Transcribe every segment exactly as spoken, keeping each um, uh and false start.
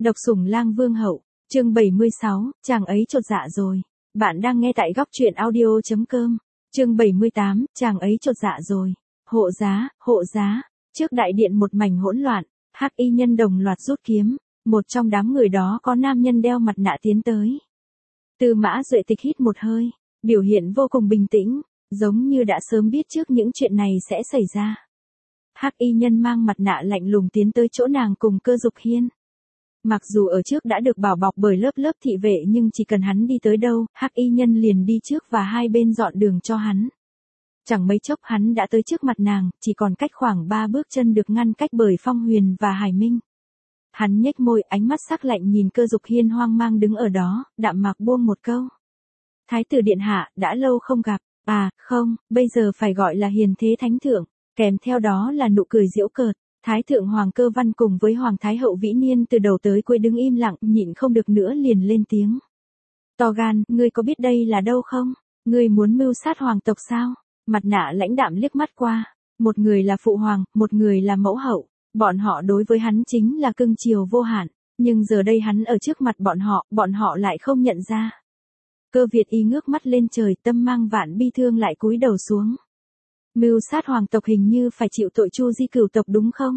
Độc Sủng Lang Vương Hậu, chương bảy mươi sáu, chàng ấy chột dạ rồi. Bạn đang nghe tại góc truyện audio.com. Chương bảy mươi tám, chàng ấy chột dạ rồi. Hộ giá, hộ giá. Trước đại điện một mảnh hỗn loạn, hắc y nhân đồng loạt rút kiếm, một trong đám người đó có nam nhân đeo mặt nạ tiến tới. Tư Mã Duệ Tịch hít một hơi, biểu hiện vô cùng bình tĩnh, giống như đã sớm biết trước những chuyện này sẽ xảy ra. Hắc y nhân mang mặt nạ lạnh lùng tiến tới chỗ nàng cùng Cơ Dục Hiên. Mặc dù ở trước đã được bảo bọc bởi lớp lớp thị vệ nhưng chỉ cần hắn đi tới đâu, hắc y nhân liền đi trước và hai bên dọn đường cho hắn. Chẳng mấy chốc hắn đã tới trước mặt nàng, chỉ còn cách khoảng ba bước chân được ngăn cách bởi Phong Huyền và Hải Minh. Hắn nhếch môi, ánh mắt sắc lạnh nhìn Cơ Dục Hiên hoang mang đứng ở đó, đạm mạc buông một câu. Thái tử điện hạ, đã lâu không gặp, à, không, bây giờ phải gọi là hiền thế thánh thượng, kèm theo đó là nụ cười giễu cợt. Thái thượng Hoàng Cơ Văn cùng với Hoàng Thái hậu Vĩ Niên từ đầu tới cuối đứng im lặng, nhịn không được nữa liền lên tiếng. To gan, ngươi có biết đây là đâu không? Ngươi muốn mưu sát hoàng tộc sao? Mặt nạ lãnh đạm liếc mắt qua, một người là phụ hoàng, một người là mẫu hậu, bọn họ đối với hắn chính là cưng chiều vô hạn, nhưng giờ đây hắn ở trước mặt bọn họ, bọn họ lại không nhận ra. Cơ Việt Y ngước mắt lên trời, tâm mang vạn bi thương lại cúi đầu xuống. Mưu sát hoàng tộc hình như phải chịu tội Chu Di cửu tộc đúng không?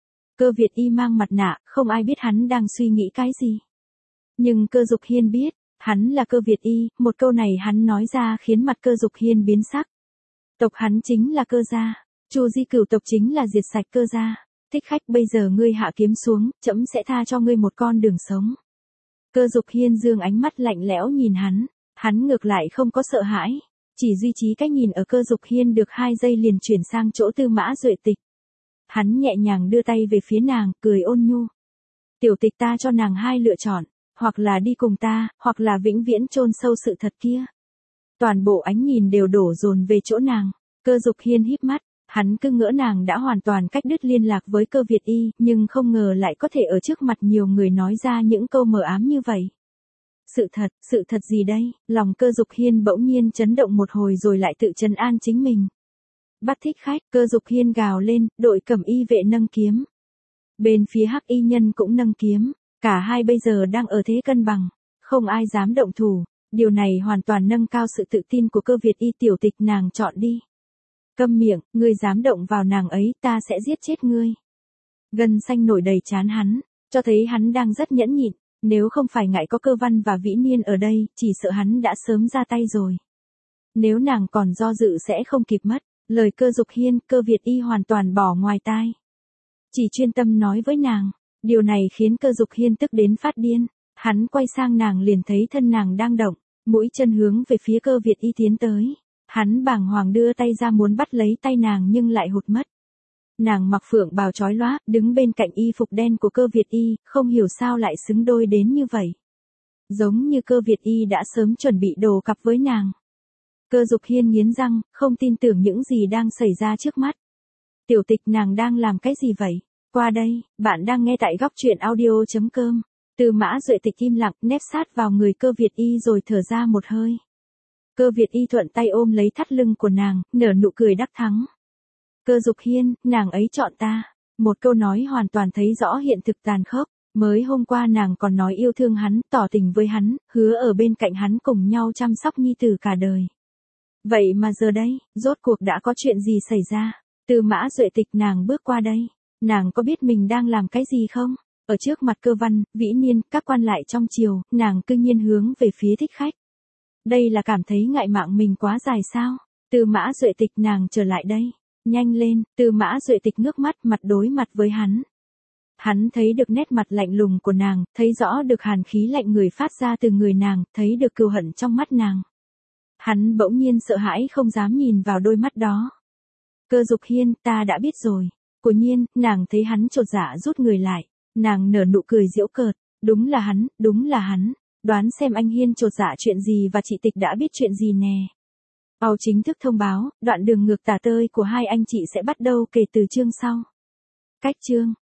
Cơ Việt Y mang mặt nạ, không ai biết hắn đang suy nghĩ cái gì. Nhưng Cơ Dục Hiên biết, hắn là Cơ Việt Y, một câu này hắn nói ra khiến mặt Cơ Dục Hiên biến sắc. Tộc hắn chính là Cơ gia, Chu Di cửu tộc chính là diệt sạch Cơ gia. Thích khách, bây giờ ngươi hạ kiếm xuống, trẫm sẽ tha cho ngươi một con đường sống. Cơ Dục Hiên dương ánh mắt lạnh lẽo nhìn hắn, hắn ngược lại không có sợ hãi. Chỉ duy trì cách nhìn ở Cơ Dục Hiên được hai giây liền chuyển sang chỗ Tư Mã Duệ Tịch. Hắn nhẹ nhàng đưa tay về phía nàng, cười ôn nhu. Tiểu tịch, ta cho nàng hai lựa chọn, hoặc là đi cùng ta, hoặc là vĩnh viễn chôn sâu sự thật kia. Toàn bộ ánh nhìn đều đổ dồn về chỗ nàng. Cơ Dục Hiên híp mắt, hắn cứ ngỡ nàng đã hoàn toàn cắt đứt liên lạc với Cơ Việt Y, nhưng không ngờ lại có thể ở trước mặt nhiều người nói ra những câu mờ ám như vậy. Sự thật, sự thật gì đây? Lòng Cơ Dục Hiên bỗng nhiên chấn động một hồi rồi lại tự trấn an chính mình. Bắt thích khách, Cơ Dục Hiên gào lên, đội cẩm y vệ nâng kiếm. Bên phía hắc y nhân cũng nâng kiếm, cả hai bây giờ đang ở thế cân bằng, không ai dám động thủ, điều này hoàn toàn nâng cao sự tự tin của Cơ Việt Y. Tiểu tịch, nàng chọn đi. Câm miệng, ngươi dám động vào nàng ấy, ta sẽ giết chết ngươi. Gân xanh nổi đầy trán hắn, cho thấy hắn đang rất nhẫn nhịn. Nếu không phải ngại có Cơ Văn và Vĩ Niên ở đây, chỉ sợ hắn đã sớm ra tay rồi. Nếu nàng còn do dự sẽ không kịp mất, lời Cơ Dục Hiên, Cơ Việt Y hoàn toàn bỏ ngoài tai. Chỉ chuyên tâm nói với nàng, điều này khiến Cơ Dục Hiên tức đến phát điên, hắn quay sang nàng liền thấy thân nàng đang động, mũi chân hướng về phía Cơ Việt Y tiến tới. Hắn bàng hoàng đưa tay ra muốn bắt lấy tay nàng nhưng lại hụt mất. Nàng mặc phượng bào chói lóa, đứng bên cạnh y phục đen của Cơ Việt Y, không hiểu sao lại xứng đôi đến như vậy. Giống như Cơ Việt Y đã sớm chuẩn bị đồ cặp với nàng. Cơ Dục Hiên nghiến răng, không tin tưởng những gì đang xảy ra trước mắt. Tiểu tịch, nàng đang làm cái gì vậy? Qua đây, bạn đang nghe tại góc truyện audio.com. Tư Mã Duệ Tịch im lặng, nép sát vào người Cơ Việt Y rồi thở ra một hơi. Cơ Việt Y thuận tay ôm lấy thắt lưng của nàng, nở nụ cười đắc thắng. Cơ Dục Hiên, nàng ấy chọn ta. Một câu nói hoàn toàn thấy rõ hiện thực tàn khốc. Mới hôm qua nàng còn nói yêu thương hắn, tỏ tình với hắn, hứa ở bên cạnh hắn cùng nhau chăm sóc nhi tử cả đời. Vậy mà giờ đây, rốt cuộc đã có chuyện gì xảy ra? Tư Mã Duệ Tịch, nàng bước qua đây. Nàng có biết mình đang làm cái gì không? Ở trước mặt Cơ Văn, Vĩ Niên, các quan lại trong triều, nàng cư nhiên hướng về phía thích khách. Đây là cảm thấy ngại mạng mình quá dài sao? Tư Mã Duệ Tịch, nàng trở lại đây. Nhanh lên. Tư Mã Duệ Tịch ngước mắt, mặt đối mặt với hắn. Hắn thấy được nét mặt lạnh lùng của nàng, thấy rõ được hàn khí lạnh người phát ra từ người nàng, thấy được cừu hận trong mắt nàng. Hắn bỗng nhiên sợ hãi không dám nhìn vào đôi mắt đó. Cơ Dục Hiên, ta đã biết rồi. Quả nhiên, nàng thấy hắn chột dạ rút người lại. Nàng nở nụ cười giễu cợt. Đúng là hắn, đúng là hắn. Đoán xem anh Hiên chột dạ chuyện gì và chị Tịch đã biết chuyện gì nè. Ao chính thức thông báo, đoạn đường ngược tả tơi của hai anh chị sẽ bắt đầu kể từ chương sau. Cách chương